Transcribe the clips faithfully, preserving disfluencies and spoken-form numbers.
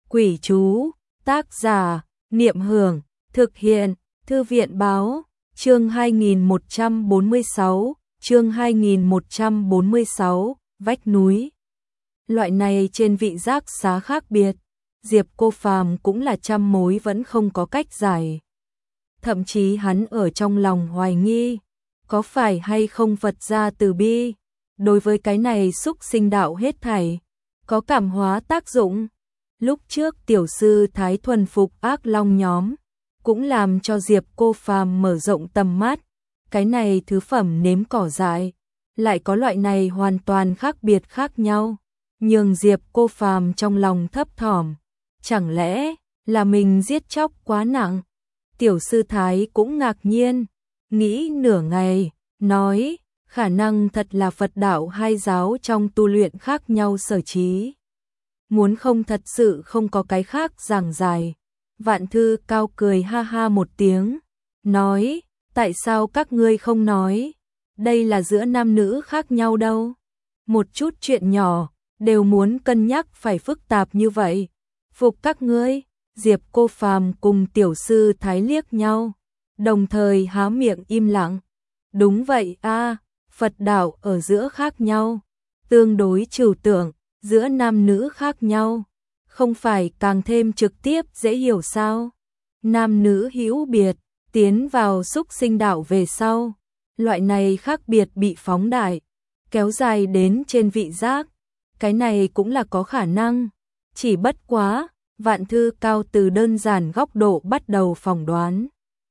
Quỷ chú, tác giả, Niệm Hưởng, thực hiện, Thư viện báo, chương hai nghìn một trăm bốn mươi sáu, chương hai nghìn một trăm bốn mươi sáu, vách núi. Loại này trên vị giác xá khác biệt, Diệp Cô Phàm cũng là trăm mối vẫn không có cách giải. Thậm chí hắn ở trong lòng hoài nghi, có phải hay không Phật gia từ bi, đối với cái này xúc sinh đạo hết thảy, có cảm hóa tác dụng. Lúc trước tiểu sư Thái thuần phục ác long nhóm, cũng làm cho Diệp Cô Phàm mở rộng tầm mắt, cái này thứ phẩm nếm cỏ dại, lại có loại này hoàn toàn khác biệt khác nhau, nhường Diệp Cô Phàm trong lòng thấp thỏm, chẳng lẽ là mình giết chóc quá nặng? Tiểu sư Thái cũng ngạc nhiên, nghĩ nửa ngày, nói, khả năng thật là Phật đạo hai giáo trong tu luyện khác nhau sở trí. Muốn không thật sự không có cái khác giảng giải. Vạn Thư Cao cười ha ha một tiếng, nói, tại sao các ngươi không nói, đây là giữa nam nữ khác nhau đâu. Một chút chuyện nhỏ, đều muốn cân nhắc phải phức tạp như vậy. Phục các ngươi, Diệp Cô Phàm cùng tiểu sư Thái liếc nhau, đồng thời há miệng im lặng. Đúng vậy a, Phật đạo ở giữa khác nhau, tương đối trừu tượng, giữa nam nữ khác nhau, không phải càng thêm trực tiếp dễ hiểu sao? Nam nữ hữu biệt, tiến vào xúc sinh đạo về sau, loại này khác biệt bị phóng đại, kéo dài đến trên vị giác, cái này cũng là có khả năng, chỉ bất quá, Vạn Thư Cao từ đơn giản góc độ bắt đầu phỏng đoán,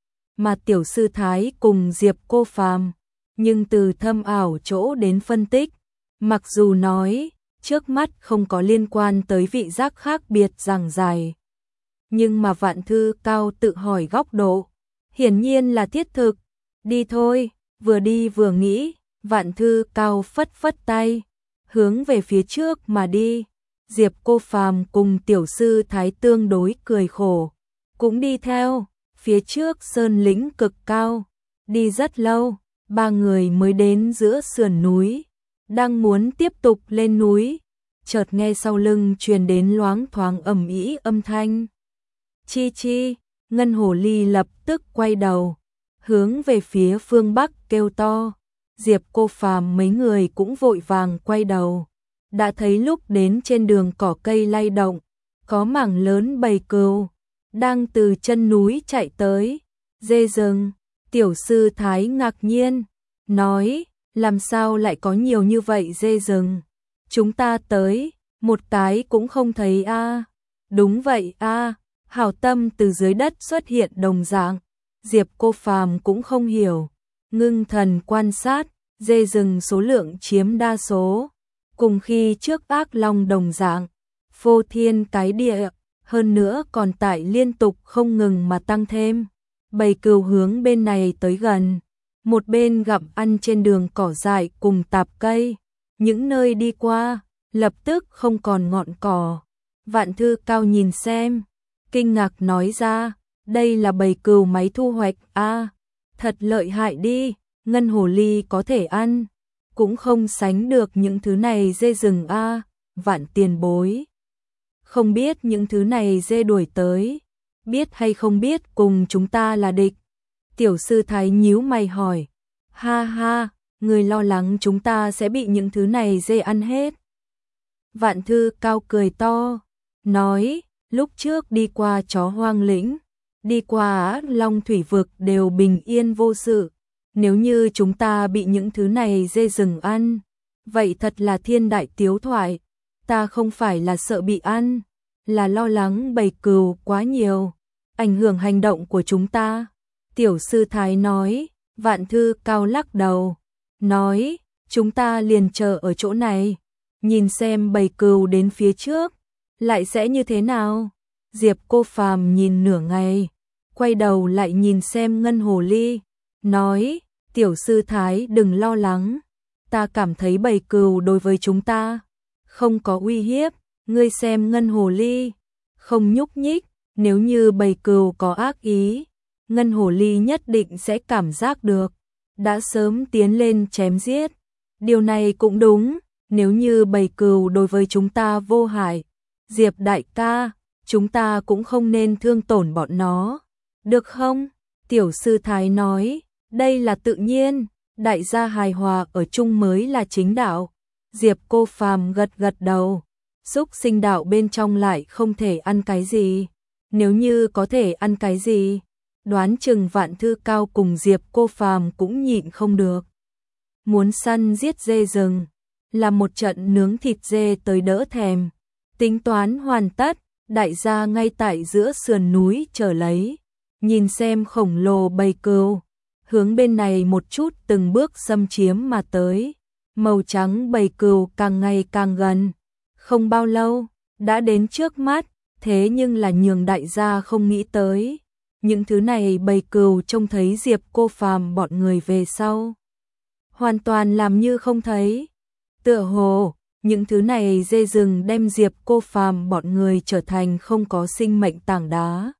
mà tiểu sư Thái cùng Diệp Cô Phàm, nhưng từ thâm ảo chỗ đến phân tích, mặc dù nói trước mắt không có liên quan tới vị giác khác biệt giảng dài, nhưng mà Vạn Thư Cao tự hỏi góc độ, hiển nhiên là thiết thực. Đi thôi, vừa đi vừa nghĩ, Vạn Thư Cao phất phất tay, hướng về phía trước mà đi. Diệp Cô Phàm cùng tiểu sư Thái tương đối cười khổ, cũng đi theo. Phía trước sơn lĩnh cực cao, đi rất lâu, ba người mới đến giữa sườn núi, đang muốn tiếp tục lên núi, chợt nghe sau lưng truyền đến loáng thoáng ầm ĩ âm thanh. Chi chi, Ngân Hồ Ly lập tức quay đầu, hướng về phía phương bắc kêu to. Diệp Cô Phàm mấy người cũng vội vàng quay đầu, đã thấy lúc đến trên đường cỏ cây lay động, có mảng lớn bầy cừu đang từ chân núi chạy tới. Dê rừng, tiểu sư Thái ngạc nhiên, nói, làm sao lại có nhiều như vậy dê rừng? Chúng ta tới, một cái cũng không thấy a. À. Đúng vậy a, à. Hảo tâm từ dưới đất xuất hiện đồng dạng. Diệp Cô Phàm cũng không hiểu, ngưng thần quan sát, dê rừng số lượng chiếm đa số, cùng khi trước ác long đồng dạng, phô thiên cái địa, hơn nữa còn tại liên tục không ngừng mà tăng thêm. Bầy cừu hướng bên này tới gần, một bên gặm ăn trên đường cỏ dại cùng tạp cây, những nơi đi qua, lập tức không còn ngọn cỏ. Vạn Thư Cao nhìn xem, kinh ngạc nói ra, đây là bầy cừu máy thu hoạch a, à, thật lợi hại đi, Ngân Hồ Ly có thể ăn, cũng không sánh được những thứ này dê rừng a. À. Vạn tiền bối, không biết những thứ này dê đuổi tới, biết hay không biết cùng chúng ta là địch? Tiểu sư Thái nhíu mày hỏi, ha ha, người lo lắng chúng ta sẽ bị những thứ này dê ăn hết. Vạn Thư Cao cười to, nói, lúc trước đi qua chó hoang lĩnh, đi qua Long Thủy Vực đều bình yên vô sự, nếu như chúng ta bị những thứ này dê rừng ăn, vậy thật là thiên đại tiếu thoại. Ta không phải là sợ bị ăn, là lo lắng bầy cừu quá nhiều, ảnh hưởng hành động của chúng ta. Tiểu sư Thái nói. Vạn Thư Cao lắc đầu, nói, chúng ta liền chờ ở chỗ này, nhìn xem bầy cừu đến phía trước, lại sẽ như thế nào. Diệp Cô Phàm nhìn nửa ngày, quay đầu lại nhìn xem Ngân Hồ Ly, nói, tiểu sư Thái đừng lo lắng, ta cảm thấy bầy cừu đối với chúng ta không có uy hiếp, ngươi xem Ngân Hồ Ly, không nhúc nhích, nếu như bầy cừu có ác ý, Ngân Hồ Ly nhất định sẽ cảm giác được, đã sớm tiến lên chém giết. Điều này cũng đúng, nếu như bầy cừu đối với chúng ta vô hại, Diệp đại ca, chúng ta cũng không nên thương tổn bọn nó, được không? Tiểu sư Thái nói, đây là tự nhiên, đại gia hài hòa ở chung mới là chính đạo. Diệp Cô Phàm gật gật đầu, xúc sinh đạo bên trong lại không thể ăn cái gì, nếu như có thể ăn cái gì, đoán chừng Vạn Thư Cao cùng Diệp Cô Phàm cũng nhịn không được. Muốn săn giết dê rừng, làm một trận nướng thịt dê tới đỡ thèm. Tính toán hoàn tất, đại gia ngay tại giữa sườn núi chờ lấy, nhìn xem khổng lồ bầy cừu, hướng bên này một chút từng bước xâm chiếm mà tới. Màu trắng bầy cừu càng ngày càng gần, không bao lâu, đã đến trước mắt, thế nhưng là nhường đại gia không nghĩ tới. Những thứ này bầy cừu trông thấy Diệp Cô Phàm bọn người về sau, hoàn toàn làm như không thấy. Tựa hồ, những thứ này dê rừng đem Diệp Cô Phàm bọn người trở thành không có sinh mệnh tảng đá,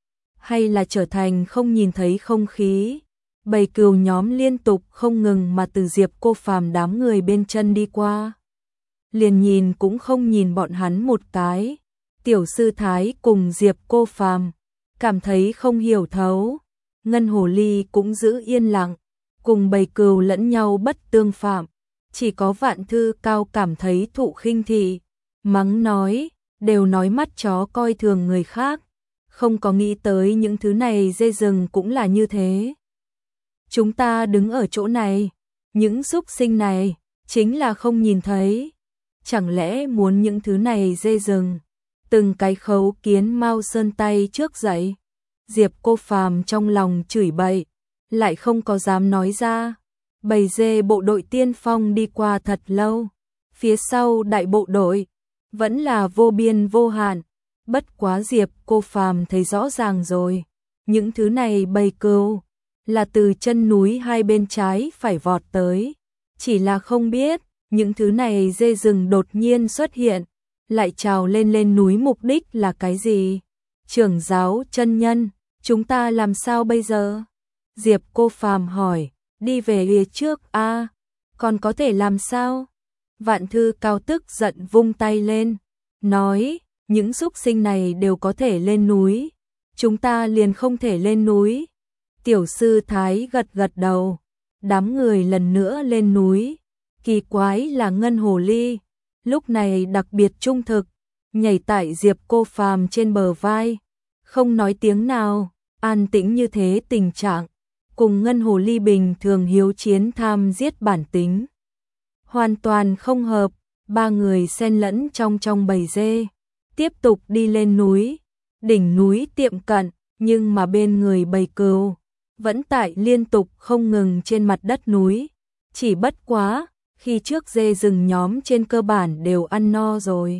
hay là trở thành không nhìn thấy không khí. Bầy cừu nhóm liên tục không ngừng mà từ Diệp Cô Phàm đám người bên chân đi qua, liền nhìn cũng không nhìn bọn hắn một cái. Tiểu sư Thái cùng Diệp Cô Phàm cảm thấy không hiểu thấu, Ngân Hồ Ly cũng giữ yên lặng, cùng bầy cừu lẫn nhau bất tương phạm. Chỉ có Vạn Thư Cao cảm thấy thụ khinh thị, mắng nói, đều nói mắt chó coi thường người khác, không có nghĩ tới những thứ này dê rừng cũng là như thế. Chúng ta đứng ở chỗ này, những súc sinh này, chính là không nhìn thấy. Chẳng lẽ muốn những thứ này dê rừng, từng cái khấu kiến mau sơn tay trước dậy. Diệp Cô Phàm trong lòng chửi bậy, lại không có dám nói ra. Bầy dê bộ đội tiên phong đi qua thật lâu, phía sau đại bộ đội vẫn là vô biên vô hạn. Bất quá Diệp Cô Phàm thấy rõ ràng rồi, những thứ này bầy cừu là từ chân núi hai bên trái phải vọt tới, chỉ là không biết những thứ này dê rừng đột nhiên xuất hiện, lại trào lên lên núi mục đích là cái gì? Trưởng giáo chân nhân, chúng ta làm sao bây giờ? Diệp Cô Phàm hỏi. Đi về phía trước a, à, còn có thể làm sao? Vạn Thư Cao tức giận vung tay lên, nói, những súc sinh này đều có thể lên núi, chúng ta liền không thể lên núi. Tiểu sư Thái gật gật đầu, đám người lần nữa lên núi. Kỳ quái là Ngân Hồ Ly, lúc này đặc biệt trung thực, nhảy tại Diệp Cô Phàm trên bờ vai, không nói tiếng nào, an tĩnh như thế tình trạng. Cùng Ngân Hồ Ly bình thường hiếu chiến tham giết bản tính hoàn toàn không hợp. Ba người xen lẫn trong trong bầy dê, tiếp tục đi lên núi. Đỉnh núi tiệm cận, nhưng mà bên người bầy cừu vẫn tại liên tục không ngừng trên mặt đất núi. Chỉ bất quá, khi trước dê rừng nhóm trên cơ bản đều ăn no rồi,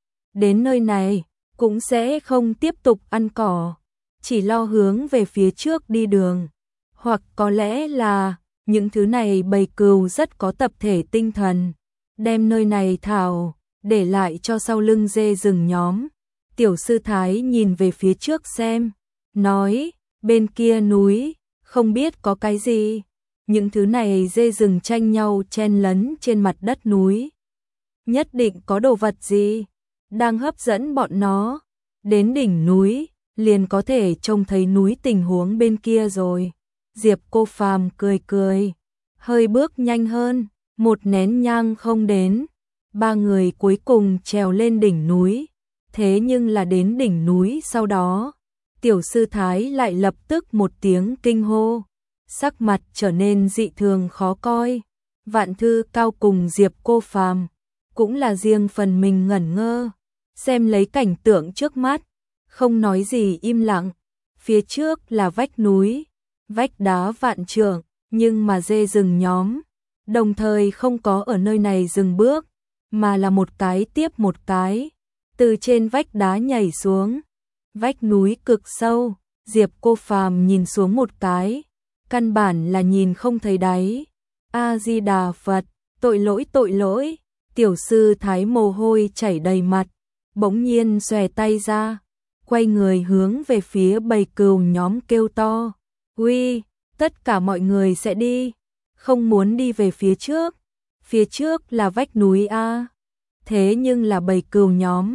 đến nơi này cũng sẽ không tiếp tục ăn cỏ, chỉ lo hướng về phía trước đi đường. Hoặc có lẽ là những thứ này bầy cừu rất có tập thể tinh thần, đem nơi này thảo để lại cho sau lưng dê rừng nhóm. Tiểu sư Thái nhìn về phía trước xem, nói, bên kia núi không biết có cái gì. Những thứ này dê rừng tranh nhau chen lấn trên mặt đất núi, nhất định có đồ vật gì đang hấp dẫn bọn nó. Đến đỉnh núi liền có thể trông thấy núi tình huống bên kia rồi. Diệp Cô Phàm cười cười, hơi bước nhanh hơn, một nén nhang không đến, ba người cuối cùng trèo lên đỉnh núi. Thế nhưng là đến đỉnh núi sau đó, tiểu sư Thái lại lập tức một tiếng kinh hô, sắc mặt trở nên dị thường khó coi. Vạn Thư Cao cùng Diệp Cô Phàm cũng là riêng phần mình ngẩn ngơ, xem lấy cảnh tượng trước mắt, không nói gì im lặng. Phía trước là vách núi, vách đá vạn trượng, nhưng mà dê rừng nhóm đồng thời không có ở nơi này dừng bước, mà là một cái tiếp một cái từ trên vách đá nhảy xuống. Vách núi cực sâu, Diệp Cô Phàm nhìn xuống một cái, căn bản là nhìn không thấy đáy. A Di Đà Phật, tội lỗi tội lỗi. Tiểu sư Thái mồ hôi chảy đầy mặt, bỗng nhiên xòe tay ra, quay người hướng về phía bầy cừu nhóm kêu to, uy, tất cả mọi người sẽ đi, không muốn đi về phía trước, phía trước là vách núi a. Thế nhưng là bầy cừu nhóm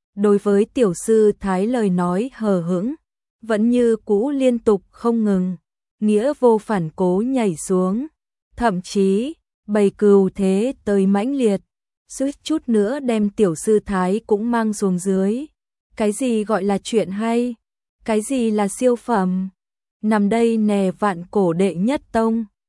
đối với tiểu sư thái lời nói hờ hững, vẫn như cũ liên tục không ngừng, nghĩa vô phản cố nhảy xuống, thậm chí, bầy cừu thế tới mãnh liệt, suýt chút nữa đem tiểu sư thái cũng mang xuống dưới. Cái gì gọi là chuyện hay? Cái gì là siêu phẩm? Nằm đây nè vạn cổ đệ nhất tông.